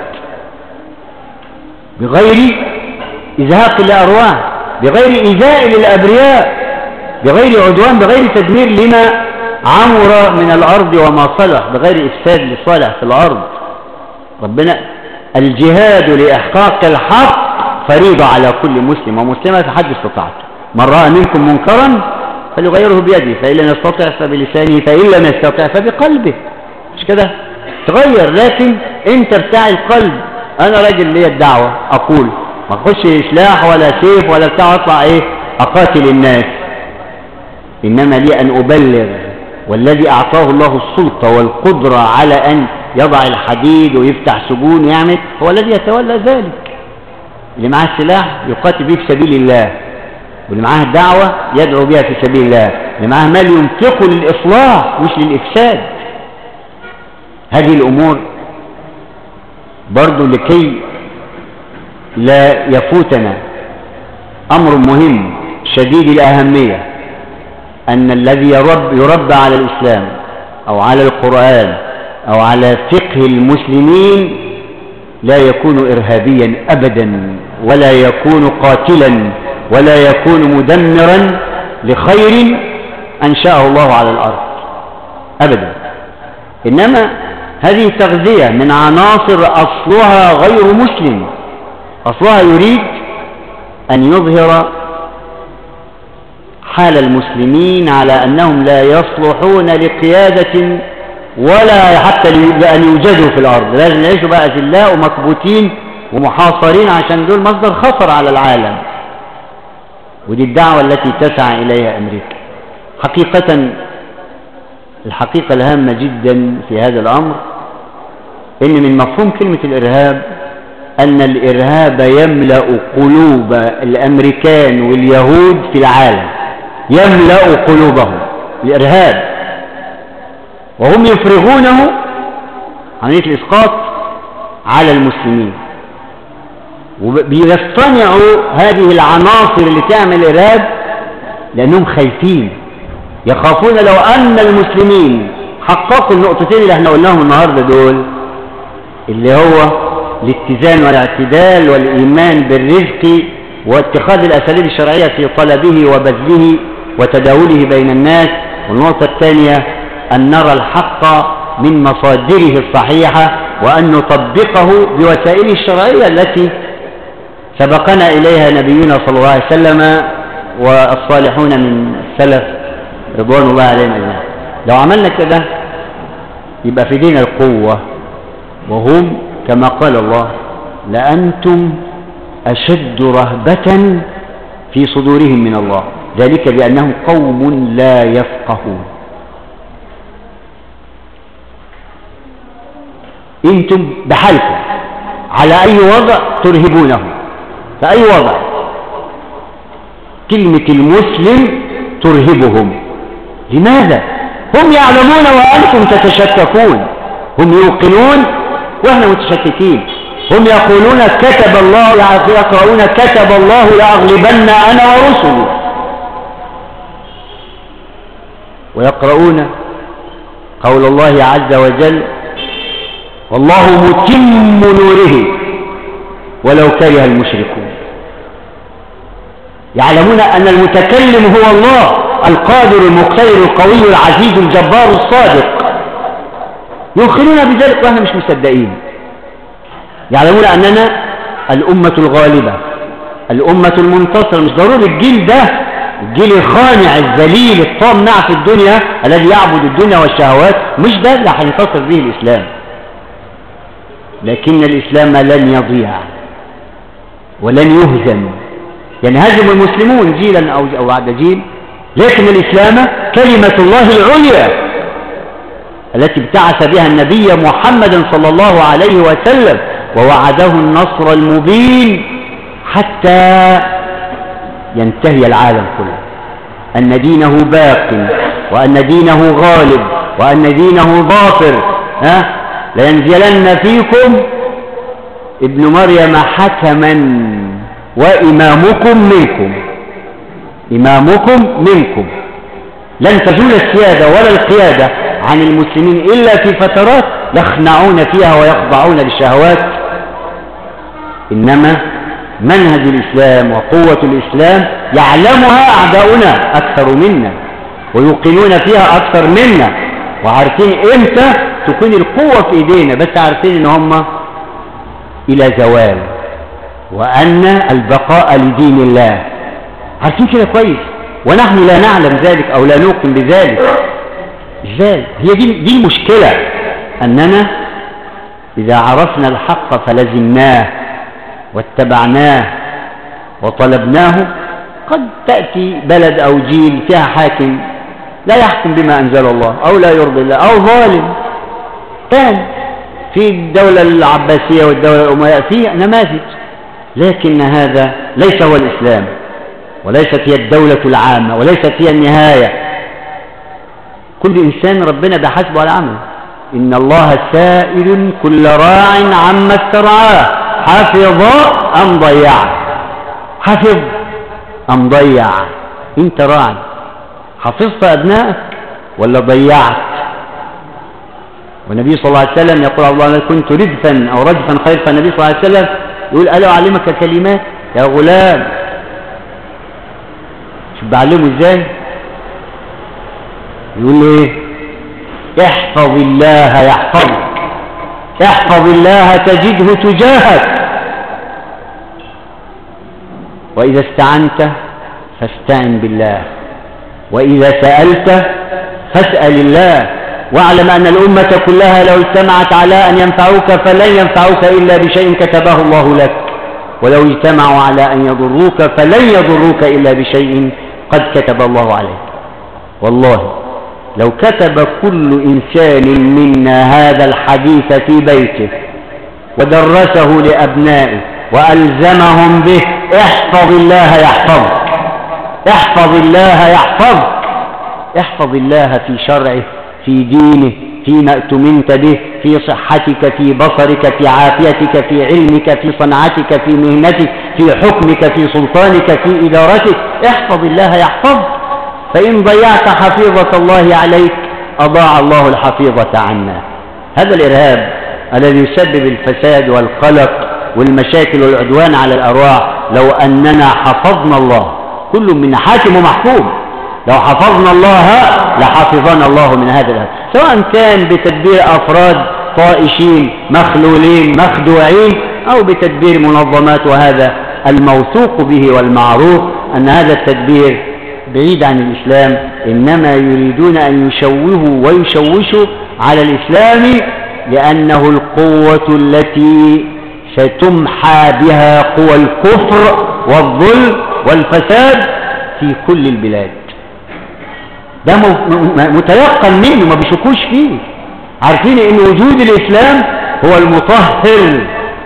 بغير إزهاق لأرواح، بغير إيذاء للأبرياء، بغير عدوان، بغير تدمير لما عمر من الأرض وما صلح، بغير إفساد لصالح في الأرض. ربنا الجهاد لإحقاق الحق فريضة على كل مسلم ومسلمة في حد استطاعته. من رأى منكم منكرا فليغيره بيده، فإن لم يستطع فبلسانه، فإن لم يستطع فبقلبه. مش كده؟ تغير. لكن انت بتاع القلب. انا راجل ليا الدعوة اقول، ما اخش سلاح ولا سيف ولا بتاع اطلع اقاتل الناس، انما لي ان ابلغ. والذي اعطاه الله السلطة والقدرة على ان يضع الحديد ويفتح سجون ويعمل، هو الذي يتولى ذلك. اللي معاه السلاح يقاتل به في سبيل الله، واللي معاه الدعوة يدعو بها في سبيل الله، اللي معاه مال ينفقه للإصلاح مش للإفساد. هذه الأمور برضو لكي لا يفوتنا أمر مهم شديد الأهمية، أن الذي يربى على الإسلام أو على القرآن أو على فقه المسلمين لا يكون إرهابيا أبدا، ولا يكون قاتلا، ولا يكون مدمرا لخير أنشأه الله على الأرض أبدا. إنما هذه تغذية من عناصر أصلها غير مسلم، أصلها يريد أن يظهر حال المسلمين على أنهم لا يصلحون لقيادة ولا حتى لأن يوجدوا في الأرض، لازم يعيشوا بقى أذلاء ومكبوتين ومحاصرين عشان دول مصدر خطر على العالم. ودي الدعوة التي تسعى إليها أمريكا. حقيقة الحقيقة الهامة جدا في هذا الأمر إن من مفهوم كلمة الإرهاب أن الإرهاب يملأ قلوب الأمريكان واليهود في العالم، يملأ قلوبهم الإرهاب، وهم يفرغونه عملية الإسقاط على المسلمين، وبيصطنعوا هذه العناصر اللي تعمل إرهاب لأنهم خايفين، يخافون لو أن المسلمين حققوا النقطتين اللي احنا قلناهم النهاردة دول، اللي هو الاتزان والاعتدال والإيمان بالرزق واتخاذ الأساليب الشرعية في طلبه وبذله وتداوله بين الناس. والنقطة الثانية أن نرى الحق من مصادره الصحيحة وأن نطبقه بوسائل الشرعية التي سبقنا إليها نبينا صلى الله عليه وسلم والصالحون من السلف رضوان الله عليهم أجمعين. لو عملنا كده يبقى في دين القوة، وهم كما قال الله لأنتم أشد رهبة في صدورهم من الله، ذلك بأنهم قوم لا يفقهون. انتم بحالكم على أي وضع ترهبونه، في أي وضع كلمة المسلم ترهبهم. لماذا؟ هم يعلمون وأنتم تتشككون، هم يوقنون وإحنا متشككين. هم يقولون كتب الله، يقرؤون كتب الله لأغلبن أنا ورسلي، ويقرؤون قول الله عز وجل والله متم نوره ولو كره المشركون. يعلمون أن المتكلم هو الله القادر المقتدر القوي العزيز الجبار الصادق، يوقنون بذلك وإحنا مش مصدقين. يعلمون أننا الأمة الغالبة، الأمة المنتصرة. مش ضروري الجيل ده، الجيل الخانع الذليل الطامع في الدنيا الذي يعبد الدنيا والشهوات، مش ده اللي هينتصر به الإسلام. لكن الإسلام لن يضيع ولن يهزم ينهزم المسلمون جيلا أو بعد جيل، لكن الإسلام كلمة الله العليا التي ابتعث بها النبي محمد صلى الله عليه وسلم ووعده النصر المبين حتى ينتهي العالم كله، أن دينه باق وأن دينه غالب وأن دينه ظافر. لينزلن فيكم ابن مريم حكما وإمامكم منكم، إمامكم منكم. لن تزول السيادة ولا القيادة عن المسلمين إلا في فترات يخنعون فيها ويخضعون للشهوات، إنما منهج الإسلام وقوة الإسلام يعلمها أعداؤنا أكثر منا ويوقنون فيها أكثر منا، وعارفين إمتى تكون القوة في إيدينا، بس عارفين إن هم إلى زوال وأن البقاء لدين الله، عارفين كده كويس، ونحن لا نعلم ذلك أو لا نوقن بذلك. إزاي؟ هي دي المشكلة، أننا إذا عرفنا الحق فلزمناه واتبعناه وطلبناه، قد تأتي بلد أو جيل فيها حاكم لا يحكم بما أنزل الله أو لا يرضي الله أو ظالم. كان في الدولة العباسية والدولة الأموية في نماذج، لكن هذا ليس هو الإسلام، وليست هي الدولة العامة، وليست هي النهاية. كل إنسان ربنا بحسبه على عمله. إن الله سائل كل راع عما استرعاه حفظ أم ضيع، حفظ أم ضيع. أنت راعي، حفظت أبنائك ولا ضيعت؟ والنبي صلى الله عليه وسلم يقول الله كنت ردفا أو رجفا خير، فالنبي صلى الله عليه وسلم يقول ألا أعلمك كلمات يا غلام؟ شوف بعلمه إزاي، يقول ايه؟ احفظ الله يحفظك، احفظ الله تجده تجاهك، وإذا استعنت فاستعن بالله، وإذا سألت فاسأل الله، واعلم أن الأمة كلها لو اجتمعت على أن ينفعوك فلن ينفعوك إلا بشيء كتبه الله لك، ولو اجتمعوا على أن يضروك فلن يضروك إلا بشيء قد كتب الله عليك. والله لو كتب كل إنسان منا هذا الحديث في بيته ودرسه لأبنائه وألزمهم به، احفظ الله يحفظك، احفظ الله يحفظك، احفظ الله في شرعه، في دينه، فيما اؤتمنت به، في صحتك، في بصرك، في عافيتك، في علمك، في صنعتك، في مهنتك، في حكمك، في سلطانك، في إدارتك، احفظ الله يحفظك. فإن ضيعت حفيظة الله عليك أضاع الله الحفيظة عنا. هذا الإرهاب الذي يسبب الفساد والقلق والمشاكل والعدوان على الأرواح، لو أننا حفظنا الله، كل من حاكم ومحكوم، لو حفظنا الله لحفظنا الله من هذا الإرهاب، سواء كان بتدبير أفراد طائشين مخلولين مخدوعين أو بتدبير منظمات. وهذا الموثوق به والمعروف أن هذا التدبير بعيد عن الإسلام، إنما يريدون أن يشوهوا ويشوشوا على الإسلام، لأنه القوة التي ستمحى بها قوى الكفر والظلم والفساد في كل البلاد. ده متيقن منه، ما بيشكوش فيه، عارفين ان وجود الإسلام هو المطهر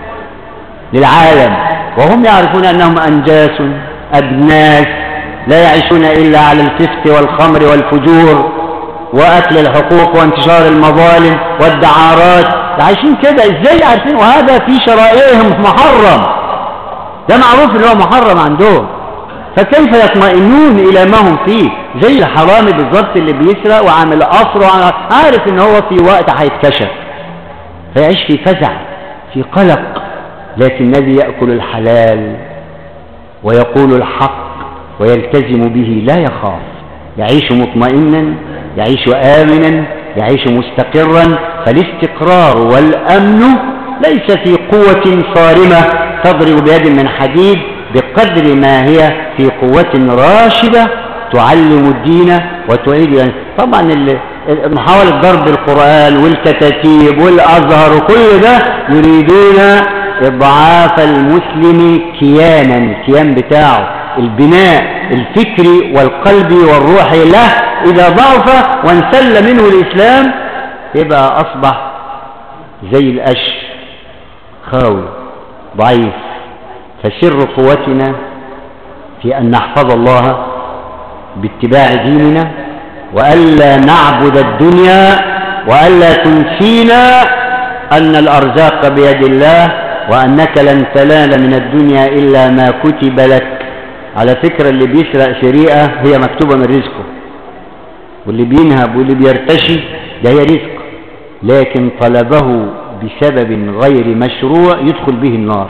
للعالم، وهم يعرفون أنهم أنجاس أدناس لا يعيشون إلا على الفسق والخمر والفجور وأكل الحقوق وانتشار المظالم والدعارات، عايشين كده. ازاي عارفين؟ وهذا في شرائعهم محرم، ده معروف اللي هو محرم عندهم، فكيف يطمئنون إلى ما هم فيه؟ زي الحرامي بالضبط اللي بيسرق وعامل قصر عارف ان هو في وقت هيتكشف، فيعيش في فزع في قلق. لكن الذي يأكل الحلال ويقول الحق ويلتزم به لا يخاف، يعيش مطمئنا، يعيش آمنا، يعيش مستقرا. فالاستقرار والأمن ليس في قوة صارمة تضرب بيد من حديد، بقدر ما هي في قوة راشدة تعلم الدين وتعيد. طبعا محاولة ضرب القرآن والكتاتيب والأزهر وكل ده يريدون إضعاف المسلم كيانا، الكيان بتاعه البناء الفكري والقلبي والروحي له إذا ضعف وانسل منه الإسلام يبقى أصبح زي القش خاوي ضعيف. فسر قوتنا في أن نحفظ الله باتباع ديننا، وألا نعبد الدنيا، وألا تنسينا أن الأرزاق بيد الله، وأنك لن تنال من الدنيا إلا ما كتب لك. على فكرة اللي بيسرق سرقة هي مكتوبة من رزقه، واللي بينهب واللي بيرتشي ده هي رزق، لكن طلبه بسبب غير مشروع يدخل به النار.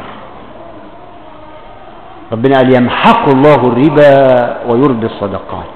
ربنا قال يمحق الله الربا ويربي الصدقات.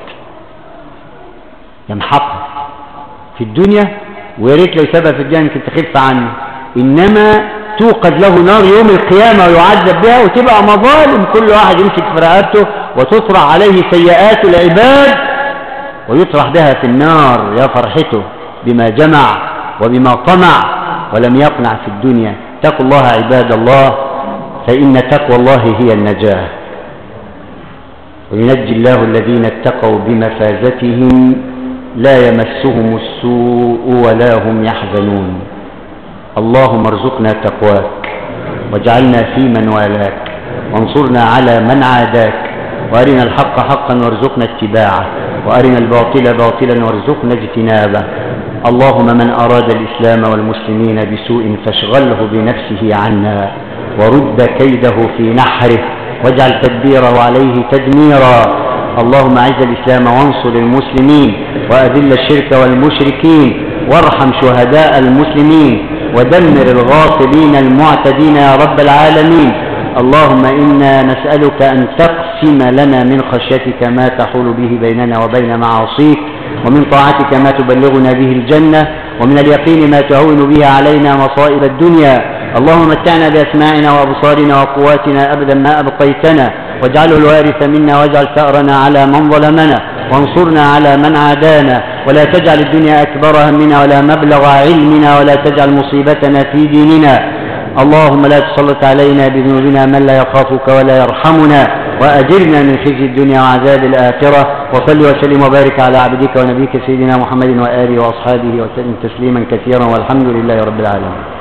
يمحقها في الدنيا، ويا ريت لو سبب في الدنيا يمكن تخف عنه، انما توقد له نار يوم القيامه ويعذب بها، وتبقى مظالم كل واحد يمسك في رقبته وتطرح عليه سيئات العباد ويطرح بها في النار. يا فرحته بما جمع وبما طمع ولم يقنع في الدنيا. اتقوا الله عباد الله، فإن تقوى الله هي النجاة. وينجي الله الذين اتقوا بمفازتهم لا يمسهم السوء ولا هم يحزنون. اللهم ارزقنا تقواك، واجعلنا في من والاك، وانصرنا على من عاداك، وارنا الحق حقا وارزقنا اتباعه، وارنا الباطل باطلا وارزقنا اجتنابه. اللهم من أراد الإسلام والمسلمين بسوء فاشغله بنفسه عنا، ورد كيده في نحره، واجعل تدبيره عليه تدميرا. اللهم اعز الإسلام وانصر المسلمين، وأذل الشرك والمشركين، وارحم شهداء المسلمين، ودمر الغاصبين المعتدين يا رب العالمين. اللهم إنا نسألك أن تقسم لنا من خشيتك ما تحول به بيننا وبين معاصيك، ومن طاعتك ما تبلغنا به الجنة، ومن اليقين ما تهون به علينا مصائب الدنيا. اللهم متعنا بأسماعنا وأبصارنا وقواتنا أبدا ما أبقيتنا، واجعله الوارث منا، واجعل ثأرنا على من ظلمنا، وانصرنا على من عادانا، ولا تجعل الدنيا أكبر همنا ولا مبلغ علمنا، ولا تجعل مصيبتنا في ديننا. اللهم لا تسلط علينا بذنوبنا من لا يخافك ولا يرحمنا، وأجرنا من خزي الدنيا وعذاب الآخرة. وصل وسلم وبارك على عبدك ونبيك سيدنا محمد وآله وأصحابه وسلم تسليما كثيرا، والحمد لله رب العالمين.